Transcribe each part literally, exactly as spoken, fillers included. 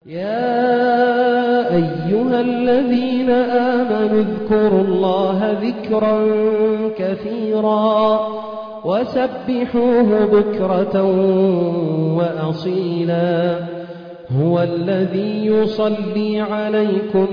يا أيها الذين آمنوا اذكروا الله ذكرا كثيرا وسبحوه بكرة وأصيلا هو الذي يصلي عليكم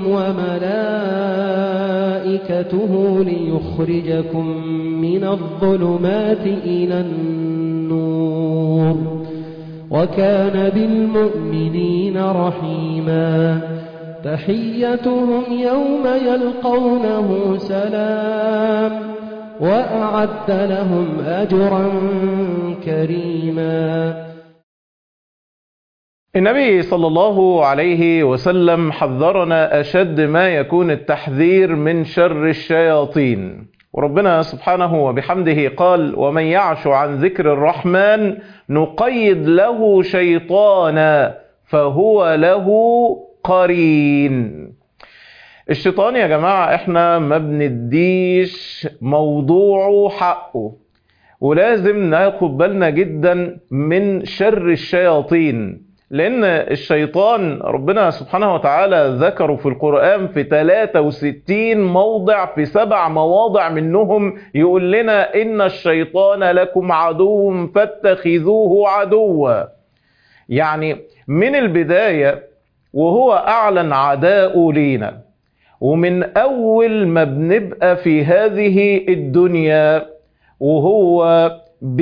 وملائكته ليخرجكم من الظلمات إلى النور وكان بالمؤمنين رحيما تحيتهم يوم يلقونه سلام وأعد لهم أجرا كريما. النبي صلى الله عليه وسلم حذرنا أشد ما يكون التحذير من شر الشياطين، وربنا سبحانه وبحمده قال: ومن يعش عن ذكر الرحمن نقيد له شيطانا فهو له قرين. الشيطان يا جماعة احنا ما بنديش موضوعه حقه، ولازم ناخد بالنا جدا من شر الشياطين، لأن الشيطان ربنا سبحانه وتعالى ذكره في القرآن في ثلاثة وستين موضع، في سبع مواضع منهم يقول لنا إن الشيطان لكم عدو فاتخذوه عدوا. يعني من البداية وهو أعلن عداءه لينا، ومن أول ما بنبقى في هذه الدنيا وهو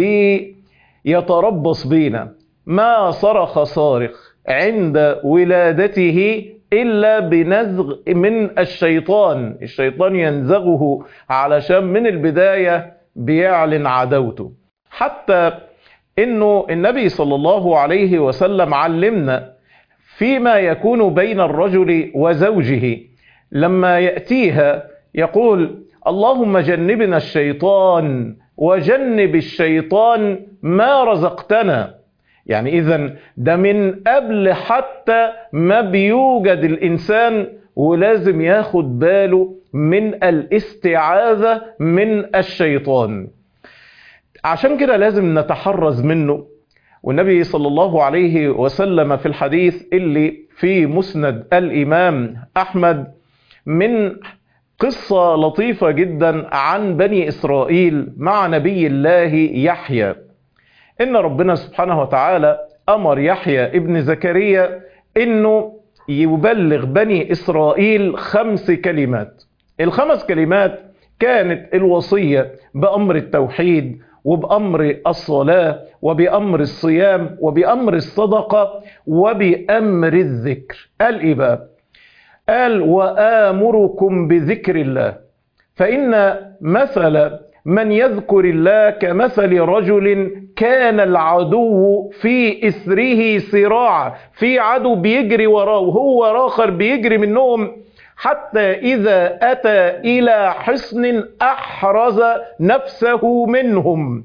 بيتربص بينا. ما صرخ صارخ عند ولادته إلا بنزغ من الشيطان، الشيطان ينزغه علشان من البداية بيعلن عداوته. حتى إنه النبي صلى الله عليه وسلم علمنا فيما يكون بين الرجل وزوجه لما يأتيها يقول: اللهم جنبنا الشيطان وجنب الشيطان ما رزقتنا. يعني إذن ده من قبل حتى ما بيوجد الإنسان، ولازم ياخد باله من الاستعاذة من الشيطان. عشان كده لازم نتحرز منه. والنبي صلى الله عليه وسلم في الحديث اللي في مسند الإمام أحمد من قصة لطيفة جدا عن بني إسرائيل مع نبي الله يحيى، إن ربنا سبحانه وتعالى أمر يحيى ابن زكريا إنه يبلغ بني إسرائيل خمس كلمات. الخمس كلمات كانت الوصية بأمر التوحيد، وبأمر الصلاة، وبأمر الصيام، وبأمر الصدقة، وبأمر الذكر. قال إيه بقى؟ قال: وآمركم بذكر الله، فإن مثل من يذكر الله كمثل رجل كان العدو في إثره صراع، في عدو بيجري وراه وهو آخر بيجري منهم، حتى إذا أتى إلى حصن أحرز نفسه منهم.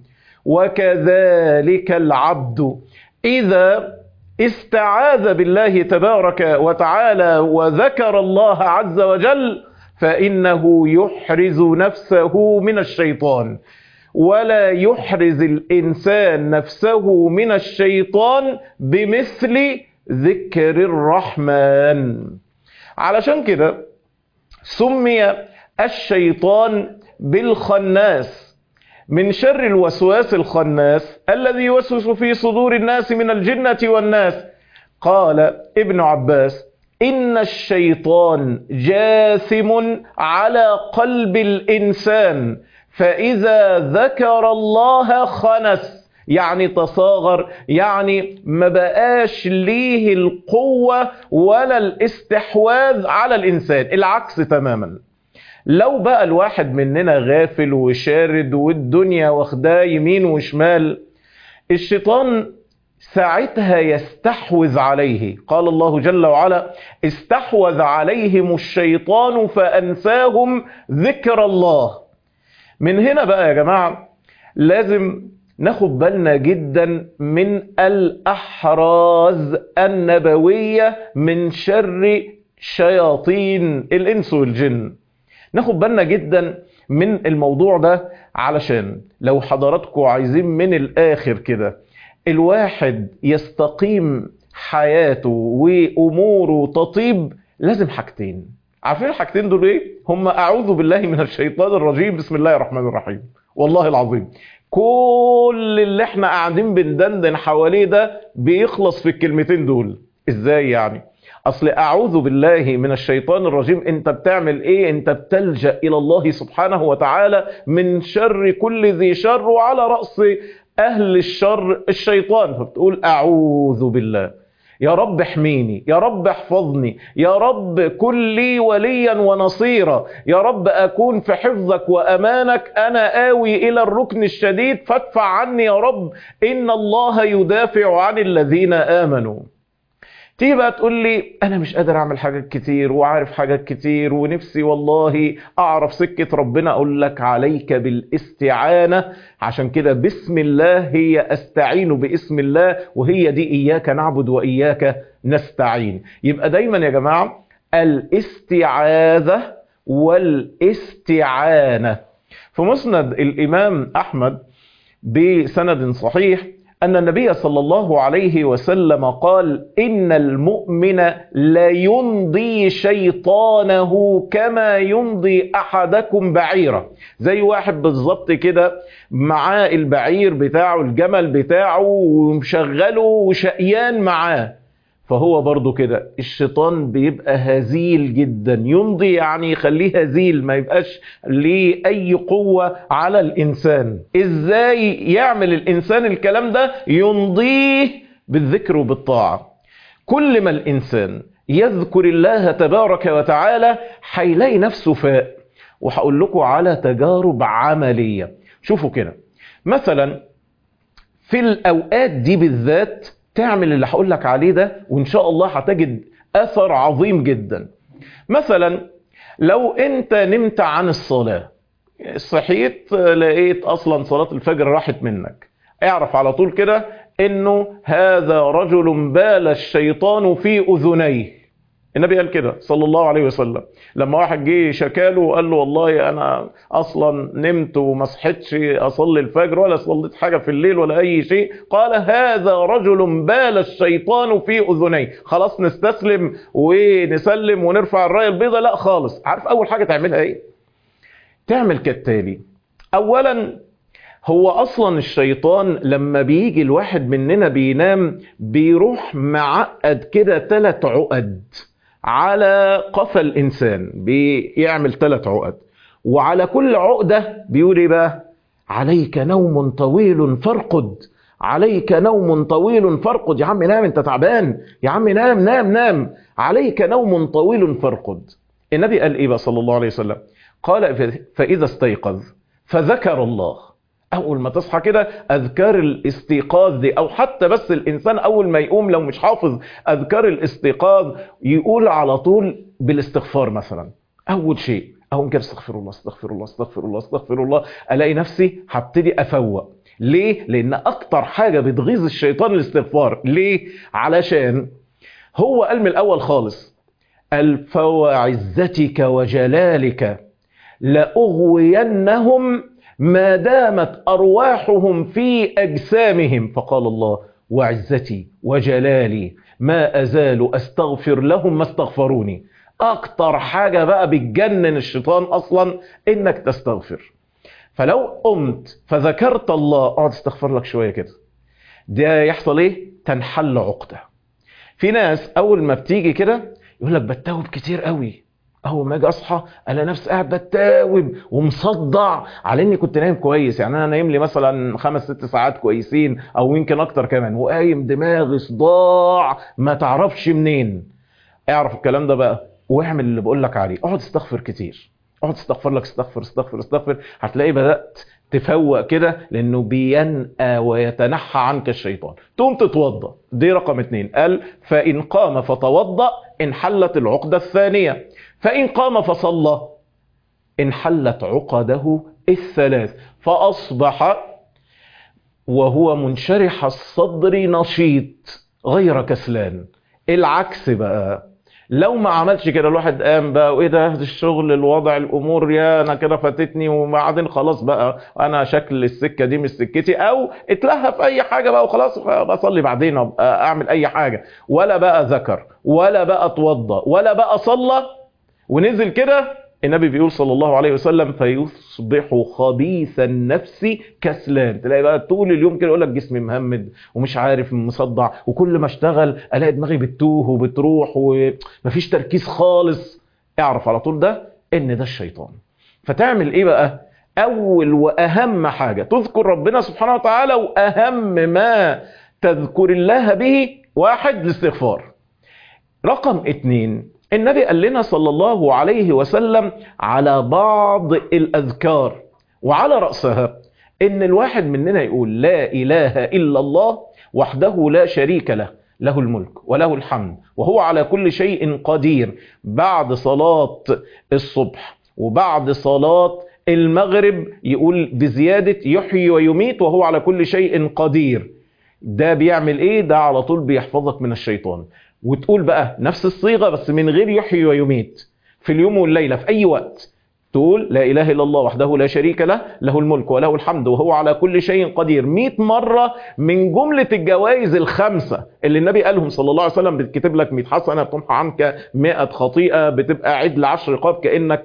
وكذلك العبد إذا استعاذ بالله تبارك وتعالى وذكر الله عز وجل فإنه يحرز نفسه من الشيطان، ولا يحرز الإنسان نفسه من الشيطان بمثل ذكر الرحمن. علشان كده سمي الشيطان بالخناس، من شر الوسواس الخناس الذي يوسوس في صدور الناس من الجنة والناس. قال ابن عباس: إن الشيطان جاثم على قلب الإنسان، فإذا ذكر الله خنس، يعني تصاغر، يعني ما بقاش ليه القوة ولا الاستحواذ على الإنسان. العكس تماما. لو بقى الواحد مننا غافل وشارد والدنيا واخداه يمين وشمال، الشيطان ساعتها يستحوذ عليه. قال الله جل وعلا: استحوذ عليهم الشيطان فأنساهم ذكر الله. من هنا بقى يا جماعة لازم ناخد بالنا جدا من الأحراز النبوية من شر شياطين الإنس والجن. ناخد بالنا جدا من الموضوع ده، علشان لو حضراتكم عايزين من الآخر كده الواحد يستقيم حياته وأموره تطيب لازم حاجتين. عارفين الحاجتين دول ايه؟ هم أعوذ بالله من الشيطان الرجيم بسم الله الرحمن الرحيم. والله العظيم كل اللي احنا قاعدين بندندن حواليه ده بيخلص في الكلمتين دول. ازاي يعني؟ اصل اعوذ بالله من الشيطان الرجيم انت بتعمل ايه؟ انت بتلجأ الى الله سبحانه وتعالى من شر كل ذي شر، وعلى رأس اهل الشر الشيطان، فبتقول اعوذ بالله. يا رب احميني، يا رب احفظني، يا رب كن لي وليا ونصيرا، يا رب اكون في حفظك وامانك، انا آوي الى الركن الشديد فادفع عني يا رب، ان الله يدافع عن الذين امنوا. تيجي بقى تقول لي انا مش قادر اعمل حاجات كتير وعارف حاجات كتير ونفسي والله اعرف سكة ربنا، اقول لك عليك بالاستعانة. عشان كده بسم الله هي استعين باسم الله، وهي دي اياك نعبد واياك نستعين. يبقى دايما يا جماعة الاستعاذة والاستعانة. في مسند الامام احمد بسند صحيح أن النبي صلى الله عليه وسلم قال إن المؤمن لا يمضي شيطانه كما يمضي أحدكم بعيره. زي واحد بالظبط كده معاه البعير بتاعه الجمل بتاعه ومشغله وشقيان معاه، فهو برضو كده الشيطان بيبقى هزيل جدا. يمضي يعني يخليه هزيل، ما يبقاش ليه اي قوة على الانسان. ازاي يعمل الانسان الكلام ده؟ يمضيه بالذكر وبالطاعة. كل ما الانسان يذكر الله تبارك وتعالى هيلاقي نفسه فاق. وهقول لكم على تجارب عملية. شوفوا كده مثلا في الاوقات دي بالذات تعمل اللي هقول لك عليه ده، وان شاء الله هتجد اثر عظيم جدا. مثلا لو انت نمت عن الصلاة، صحيت لقيت اصلا صلاة الفجر راحت منك، اعرف على طول كده انه هذا رجل بال الشيطان في اذنيه. النبي قال كده صلى الله عليه وسلم لما واحد جه شكاله وقال له والله انا اصلا نمت وما صحيتش اصلي الفجر ولا صليت حاجه في الليل ولا اي شيء، قال هذا رجل بال الشيطان في اذنيه. خلاص نستسلم ونسلم ونرفع الرايه البيضاء؟ لا خالص. عارف اول حاجه تعملها ايه؟ تعمل كالتالي. اولا هو اصلا الشيطان لما بيجي الواحد مننا بينام بيروح معقد كده ثلاث عقد على قفا الانسان، بيعمل ثلاث عقد، وعلى كل عقدة بيقول ايه بقى؟ عليك نوم طويل فارقد، عليك نوم طويل فارقد. يا عم نام انت تعبان، يا عم نام نام نام، عليك نوم طويل فارقد. النبي قال ايه بقى صلى الله عليه وسلم؟ قال فاذا استيقظ فذكر الله. اول ما تصحى كده اذكار الاستيقاظ دي، او حتى بس الانسان اول ما يقوم لو مش حافظ اذكار الاستيقاظ يقول على طول بالاستغفار. مثلا اول شيء اقوم كده استغفر الله استغفر الله استغفر الله استغفر الله، الاقي نفسي هبتدي افوق. ليه؟ لان اكتر حاجة بتغيظ الشيطان الاستغفار. ليه؟ علشان هو قال من الاول خالص قال فوعزتك وجلالك لأغوينهم ما دامت أرواحهم في أجسامهم، فقال الله وعزتي وجلالي ما أزال أستغفر لهم ما استغفروني. أكتر حاجة بقى بتجنن الشيطان أصلا إنك تستغفر. فلو قمت فذكرت الله اقعد استغفر لك شوية كده، ده يحصل إيه؟ تنحل عقدة. في ناس أول ما بتيجي كده يقول لك بتاوب كتير قوي، اول ما اجي اصحى انا نفسي قاعد بتاوب ومصدع على اني كنت نايم كويس. يعني انا نايم لي مثلا خمس ست ساعات كويسين او يمكن اكتر كمان، وقايم دماغي صداع ما تعرفش منين. اعرف الكلام ده بقى واعمل اللي بقول لك عليه. اقعد استغفر كتير، اقعد استغفر لك استغفر استغفر استغفر، هتلاقي بدات تفوق كده، لانه بينأى ويتنحى عنك الشيطان. تقوم تتوضا، دي رقم اتنين. قال فان قام فتوضا انحلت العقده الثانيه، فإن قام فصلى انحلت عقده الثلاث، فأصبح وهو منشرح الصدر نشيط غير كسلان. العكس بقى، لو ما عملش كده الواحد قام بقى وايه ده الشغل الوضع الامور يا انا كده فاتتني، وبعدين خلاص بقى انا شكل السكه دي مش سكتي، او اتلهى في اي حاجه بقى وخلاص بصلي بعدين ابقى اعمل اي حاجه، ولا بقى ذكر ولا بقى اتوضى ولا بقى صلى ونزل كده. النبي بيقول صلى الله عليه وسلم فيصبح خبيث النفس كسلان. تلاقي بقى طول اليوم كده يقول لك جسمي مهمد ومش عارف مصدع، وكل ما اشتغل الاقي دماغي بتوه وبتروح ومفيش تركيز خالص. اعرف على طول ده ان ده الشيطان. فتعمل ايه بقى؟ اول واهم حاجة تذكر ربنا سبحانه وتعالى، واهم ما تذكر الله به واحد الاستغفار. رقم اتنين النبي قال لنا صلى الله عليه وسلم على بعض الأذكار، وعلى رأسها إن الواحد مننا يقول لا إله إلا الله وحده لا شريك له، له الملك وله الحمد وهو على كل شيء قدير، بعد صلاة الصبح وبعد صلاة المغرب يقول بزيادة يحيي ويميت وهو على كل شيء قدير. ده بيعمل إيه؟ ده على طول بيحفظك من الشيطان. وتقول بقى نفس الصيغة بس من غير يحيي ويميت في اليوم والليلة في أي وقت، تقول لا إله إلا الله وحده لا شريك له، له الملك وله الحمد وهو على كل شيء قدير مئة مرة، من جملة الجوائز الخمسة اللي النبي قالهم صلى الله عليه وسلم. بتكتب لك مئة حسنة، بتمحى عنك مئة خطيئة، بتبقى عدل عشر رقاب، كأنك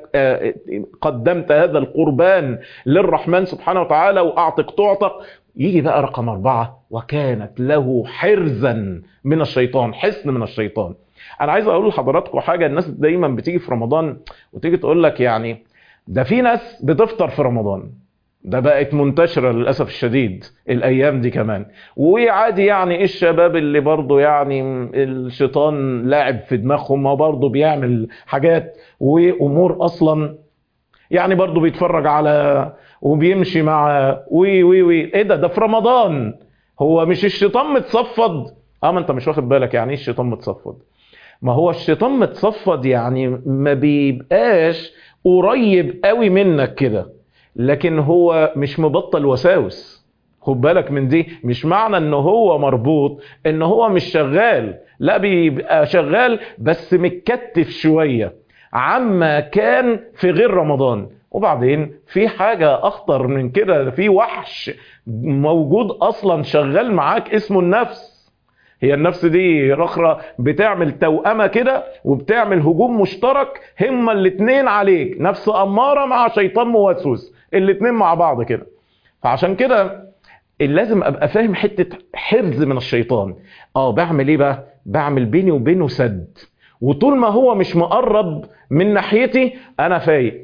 قدمت هذا القربان للرحمن سبحانه وتعالى، وأعتق تعتق. يجي بقى رقم أربعة وكانت له حرزا من الشيطان، حصن من الشيطان. أنا عايز أقول لحضراتكم حاجة، الناس دايما بتيجي في رمضان وتيجي تقول لك يعني ده في ناس بتفطر في رمضان، ده بقت منتشرة للأسف الشديد الأيام دي كمان، وعادي يعني الشباب اللي برضو يعني الشيطان لاعب في دماغهم ما برضو بيعمل حاجات وأمور أصلا يعني برضو بيتفرج على وبيمشي مع وي وي وي ايه ده ده في رمضان. هو مش الشيطان متصفد؟ اه ما انت مش واخد بالك يعني ايه الشيطان متصفد. ما هو الشيطان متصفد يعني ما بيبقاش قريب قوي منك كده، لكن هو مش مبطل وساوس. خد بالك من دي، مش معنى ان هو مربوط ان هو مش شغال، لا بيبقى شغال بس متكتف شوية عما كان في غير رمضان. وبعدين في حاجة اخطر من كده، في وحش موجود اصلا شغال معاك اسمه النفس. هي النفس دي رخرة بتعمل توأمة كده وبتعمل هجوم مشترك، هما الاتنين عليك، نفس أمارة مع شيطان موسوس، الاتنين مع بعض كده. فعشان كده لازم ابقى فاهم حتة حرز من الشيطان. اه بعمل ايه بقى؟ بعمل بيني وبينه سد، وطول ما هو مش مقرب من ناحيتي انا فايق.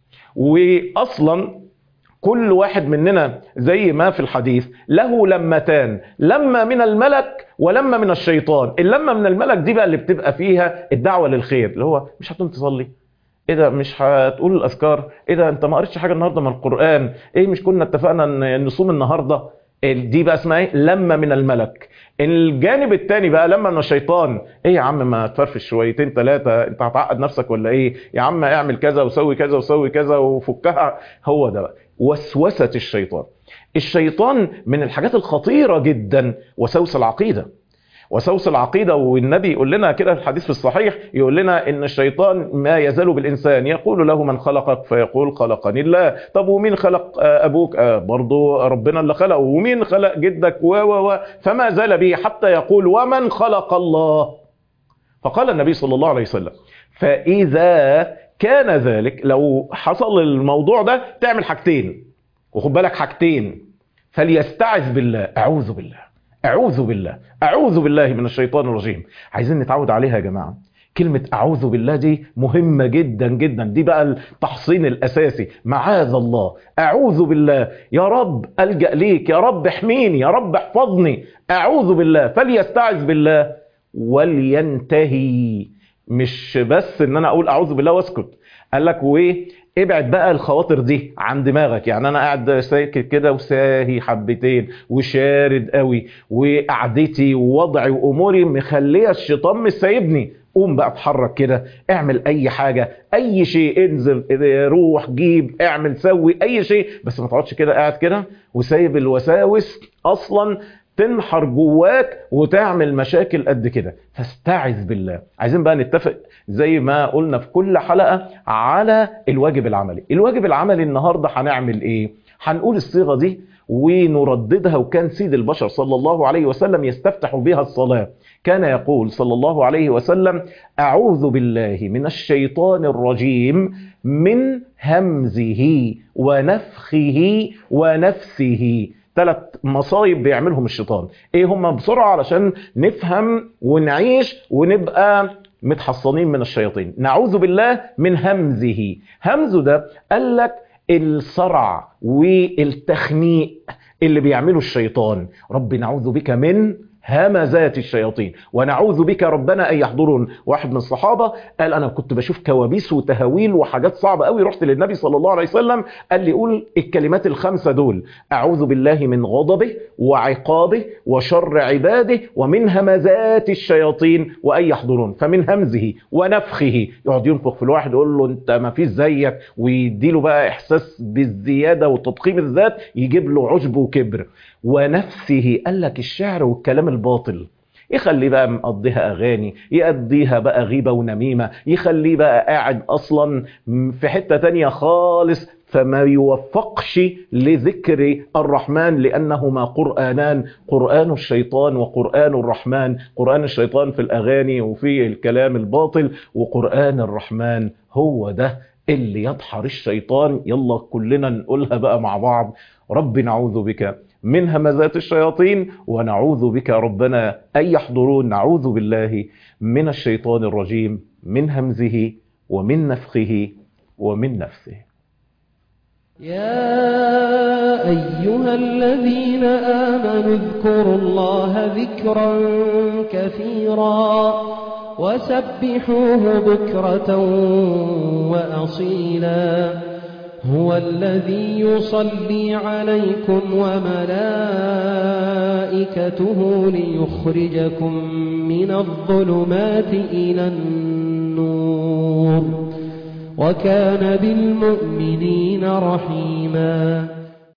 واصلا كل واحد مننا زي ما في الحديث له لمتان، لما من الملك ولما من الشيطان. اللمة من الملك دي بقى اللي بتبقى فيها الدعوة للخير، اللي هو مش هتقوم تصلي، ايه ده مش هتقول الاذكار، ايه ده انت ما قريتش حاجة النهاردة من القرآن، ايه مش كنا اتفقنا ان نصوم النهاردة. دي بقى اسمها ايه؟ لما من الملك. الجانب التاني بقى لما من الشيطان، ايه يا عم ما تفرفش شويتين ثلاثة، انت هتعقد نفسك ولا ايه يا عم، اعمل كذا وسوي كذا وسوي كذا وفكها. هو ده بقى وسوسة الشيطان. الشيطان من الحاجات الخطيرة جدا وسوس العقيدة، وسوس العقيدة. والنبي يقول لنا كده في الحديث في الصحيح، يقول لنا ان الشيطان ما يزال بالانسان يقول له من خلقك فيقول خلقني الله. طب ومين خلق ابوك؟ آه برضو ربنا اللي خلقه. ومين خلق جدك؟ و و و فما زال به حتى يقول ومن خلق الله. فقال النبي صلى الله عليه وسلم فاذا كان ذلك، لو حصل الموضوع ده تعمل حاجتين، وخد بالك حاجتين، فليستعذ بالله، اعوذ بالله اعوذ بالله اعوذ بالله من الشيطان الرجيم. عايزين نتعود عليها يا جماعة. كلمة اعوذ بالله دي مهمة جدا جدا، دي بقى التحصين الاساسي. معاذ الله، اعوذ بالله، يا رب الجأ ليك، يا رب احميني، يا رب احفظني، اعوذ بالله. فليستعذ بالله ولينتهي. مش بس ان انا اقول اعوذ بالله واسكت، قال لك وايه؟ ابعد بقى الخواطر دي عن دماغك. يعني انا قاعد ساكت كده وساهي حبتين وشارد قوي، وقعدتي ووضعي واموري مخليه الشيطان مش سايبني. قوم بقى اتحرك كده، اعمل اي حاجة، اي شيء، انزل روح جيب اعمل سوي اي شيء، بس ما تقعدش كده قاعد كده وسايب الوساوس اصلا تنحر جواك وتعمل مشاكل قد كده. فاستعذ بالله. عايزين بقى نتفق زي ما قلنا في كل حلقة على الواجب العملي. الواجب العملي النهاردة هنعمل ايه؟ هنقول الصيغة دي ونرددها، وكان سيد البشر صلى الله عليه وسلم يستفتح بها الصلاة. كان يقول صلى الله عليه وسلم: أعوذ بالله من الشيطان الرجيم من همزه ونفخه ونفسه. ثلاث مصايب بيعملهم الشيطان. ايه هم بسرعة علشان نفهم ونعيش ونبقى متحصنين من الشياطين. نعوذ بالله من همزه. همزه ده قال لك الصرع والتخنيق اللي بيعمله الشيطان. رب نعوذ بك من همزات الشياطين ونعوذ بك ربنا أن يحضرون. واحد من الصحابة قال: أنا كنت بشوف كوابيس وتهاويل وحاجات صعبة قوي، رحت للنبي صلى الله عليه وسلم قال لي: قول الكلمات الخمسة دول: أعوذ بالله من غضبه وعقابه وشر عباده ومن همزات الشياطين وأن يحضرون. فمن همزه ونفخه، يقعد ينفخ في الواحد يقول له أنت ما فيش زيك، ويديله بقى إحساس بالزيادة وتضخيم الذات، يجيب له عجب وكبر. ونفسه قال لك الشعر والكلام الباطل، يخليه بقى مقضيها أغاني، يقضيها بقى غيبة ونميمة، يخليه بقى قاعد أصلا في حتة تانية خالص، فما يوفقش لذكر الرحمن، لأنهما قرآنان: قرآن الشيطان وقرآن الرحمن. قرآن الشيطان في الأغاني وفي الكلام الباطل، وقرآن الرحمن هو ده اللي يدحر الشيطان. يلا كلنا نقولها بقى مع بعض: رب نعوذ بك من همزات الشياطين ونعوذ بك ربنا أن يحضرون. نعوذ بالله من الشيطان الرجيم من همزه ومن نفخه ومن نفسه. يا أيها الذين آمنوا اذكروا الله ذكرا كثيرا وسبحوه بكرة وأصيلا. هو الذي يصلي عليكم وملائكته ليخرجكم من الظلمات إلى النور وكان بالمؤمنين رحيما.